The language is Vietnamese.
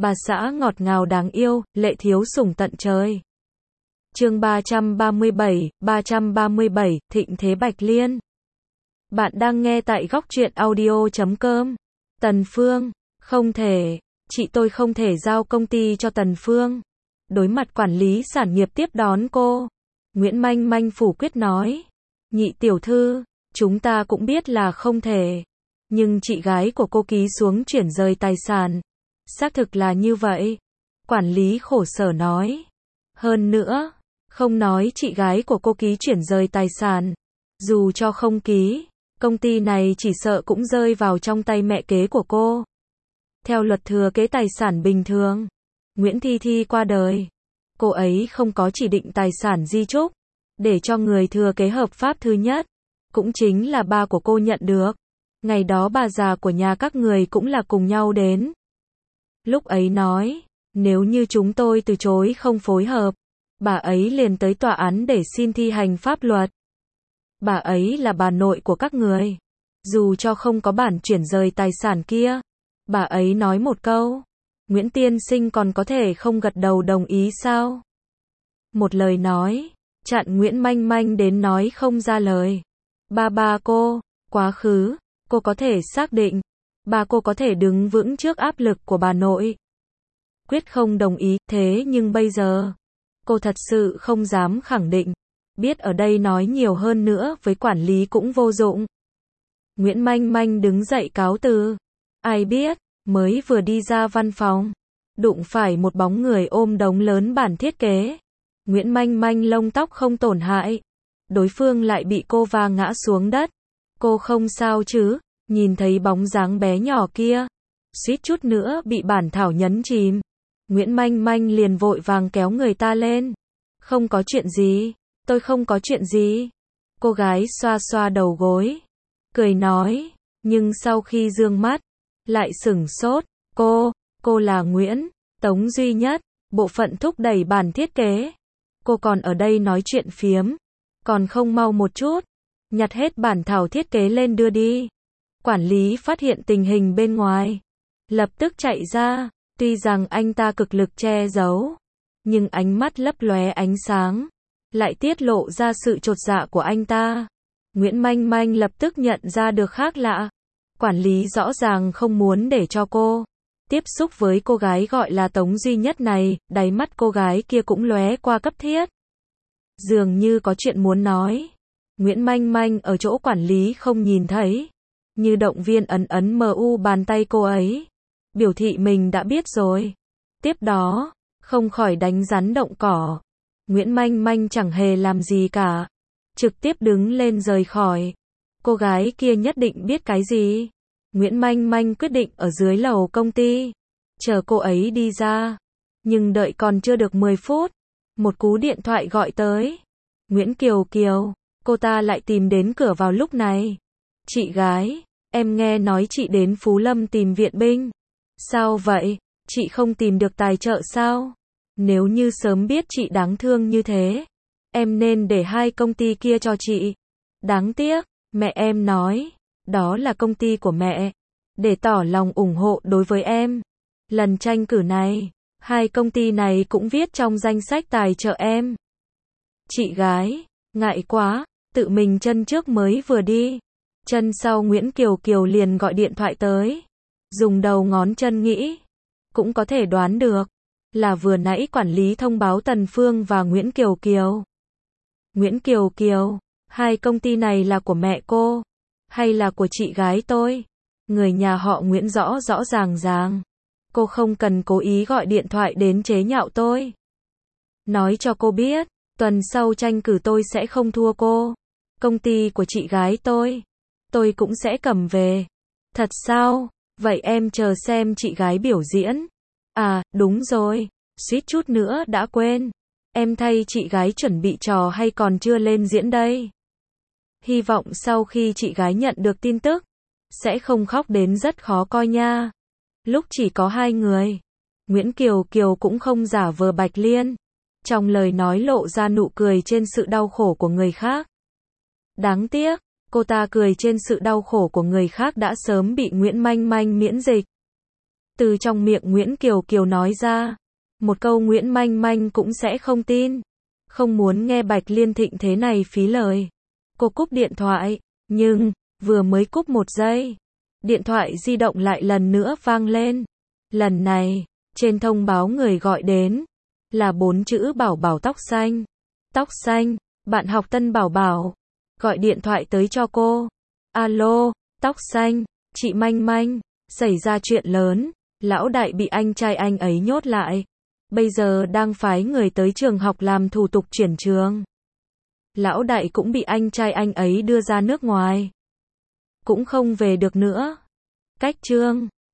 bà xã ngọt ngào đáng yêu, lệ thiếu sủng tận trời. Chương 337, thịnh thế Bạch Liên. Bạn đang nghe tại góc truyện audio.com. Tần Phương, không thể, chị tôi không thể giao công ty cho Tần Phương. Đối mặt quản lý sản nghiệp tiếp đón cô, Nguyễn Manh Manh phủ quyết nói. Nhị tiểu thư, chúng ta cũng biết là không thể. Nhưng chị gái của cô ký xuống chuyển rời tài sản. Xác thực là như vậy. Quản lý khổ sở nói. Hơn nữa, không nói chị gái của cô ký chuyển rời tài sản. Dù cho không ký, công ty này chỉ sợ cũng rơi vào trong tay mẹ kế của cô. Theo luật thừa kế tài sản bình thường, Nguyễn Thi Thi qua đời. Cô ấy không có chỉ định tài sản di chúc, để cho người thừa kế hợp pháp thứ nhất, cũng chính là ba của cô nhận được. Ngày đó bà già của nhà các người cũng là cùng nhau đến. Lúc ấy nói, nếu như chúng tôi từ chối không phối hợp, bà ấy liền tới tòa án để xin thi hành pháp luật. Bà ấy là bà nội của các người. Dù cho không có bản chuyển rời tài sản kia, bà ấy nói một câu, Nguyễn tiên sinh còn có thể không gật đầu đồng ý sao? Một lời nói, chặn Nguyễn Manh Manh đến nói không ra lời. Ba cô, quá khứ, cô có thể xác định, bà cô có thể đứng vững trước áp lực của bà nội. Quyết không đồng ý, thế nhưng bây giờ, cô thật sự không dám khẳng định. Biết ở đây nói nhiều hơn nữa với quản lý cũng vô dụng. Nguyễn Manh Manh đứng dậy cáo từ. Ai biết, mới vừa đi ra văn phòng, đụng phải một bóng người ôm đống lớn bản thiết kế. Nguyễn Manh Manh lông tóc không tổn hại. Đối phương lại bị cô va ngã xuống đất. Cô không sao chứ? Nhìn thấy bóng dáng bé nhỏ kia, suýt chút nữa bị bản thảo nhấn chìm. Nguyễn Manh Manh liền vội vàng kéo người ta lên. Không có chuyện gì, tôi không có chuyện gì. Cô gái xoa xoa đầu gối, cười nói, nhưng sau khi dương mắt, lại sửng sốt. Cô là Nguyễn Tống Duy Nhất, bộ phận thúc đẩy bản thiết kế. Cô còn ở đây nói chuyện phiếm, còn không mau một chút, nhặt hết bản thảo thiết kế lên đưa đi. Quản lý phát hiện tình hình bên ngoài, lập tức chạy ra. Tuy rằng anh ta cực lực che giấu, nhưng ánh mắt lấp lóe ánh sáng, lại tiết lộ ra sự chột dạ của anh ta. Nguyễn Manh Manh lập tức nhận ra được khác lạ. Quản lý rõ ràng không muốn để cho cô tiếp xúc với cô gái gọi là Tống Duy Nhất này. Đáy mắt cô gái kia cũng lóe qua cấp thiết, dường như có chuyện muốn nói. Nguyễn Manh Manh ở chỗ quản lý không nhìn thấy, như động viên ấn mu bàn tay cô ấy, biểu thị mình đã biết rồi. Tiếp đó, không khỏi đánh rắn động cỏ. Nguyễn Manh Manh chẳng hề làm gì cả, trực tiếp đứng lên rời khỏi. Cô gái kia nhất định biết cái gì. Nguyễn Manh Manh quyết định ở dưới lầu công ty, chờ cô ấy đi ra. Nhưng đợi còn chưa được 10 phút, một cú điện thoại gọi tới. Nguyễn Kiều Kiều, cô ta lại tìm đến cửa vào lúc này. Chị gái, em nghe nói chị đến Phú Lâm tìm viện binh. Sao vậy? Chị không tìm được tài trợ sao? Nếu như sớm biết chị đáng thương như thế, em nên để hai công ty kia cho chị. Đáng tiếc, mẹ em nói, đó là công ty của mẹ, để tỏ lòng ủng hộ đối với em. Lần tranh cử này, hai công ty này cũng viết trong danh sách tài trợ em. Chị gái, ngại quá, tự mình chân trước mới vừa đi. Chân sau Nguyễn Kiều Kiều liền gọi điện thoại tới. Dùng đầu ngón chân nghĩ, cũng có thể đoán được, là vừa nãy quản lý thông báo Tần Phương và Nguyễn Kiều Kiều. Nguyễn Kiều Kiều, hai công ty này là của mẹ cô, hay là của chị gái tôi? Người nhà họ Nguyễn rõ ràng. Cô không cần cố ý gọi điện thoại đến chế nhạo tôi. Nói cho cô biết, tuần sau tranh cử tôi sẽ không thua cô. Công ty của chị gái tôi cũng sẽ cầm về. Thật sao? Vậy em chờ xem chị gái biểu diễn. À, đúng rồi, suýt chút nữa đã quên. Em thay chị gái chuẩn bị trò hay còn chưa lên diễn đây? Hy vọng sau khi chị gái nhận được tin tức, sẽ không khóc đến rất khó coi nha. Lúc chỉ có hai người, Nguyễn Kiều Kiều cũng không giả vờ Bạch Liên. Trong lời nói lộ ra nụ cười trên sự đau khổ của người khác. Đáng tiếc, cô ta cười trên sự đau khổ của người khác đã sớm bị Nguyễn Manh Manh miễn dịch. Từ trong miệng Nguyễn Kiều Kiều nói ra. Một câu Nguyễn Manh Manh cũng sẽ không tin. Không muốn nghe Bạch Liên Thịnh thế này phí lời. Cô cúp điện thoại. Nhưng, vừa mới cúp 1 giây. Điện thoại di động lại lần nữa vang lên. Lần này, trên thông báo người gọi đến. Là 4 chữ Bảo Bảo tóc xanh. Tóc xanh, bạn học Tân Bảo Bảo. Gọi điện thoại tới cho cô. Alo, tóc xanh, chị Manh Manh. Xảy ra chuyện lớn. Lão đại bị anh trai anh ấy nhốt lại. Bây giờ đang phái người tới trường học làm thủ tục chuyển trường. Lão đại cũng bị anh trai anh ấy đưa ra nước ngoài. Cũng không về được nữa. Cách chương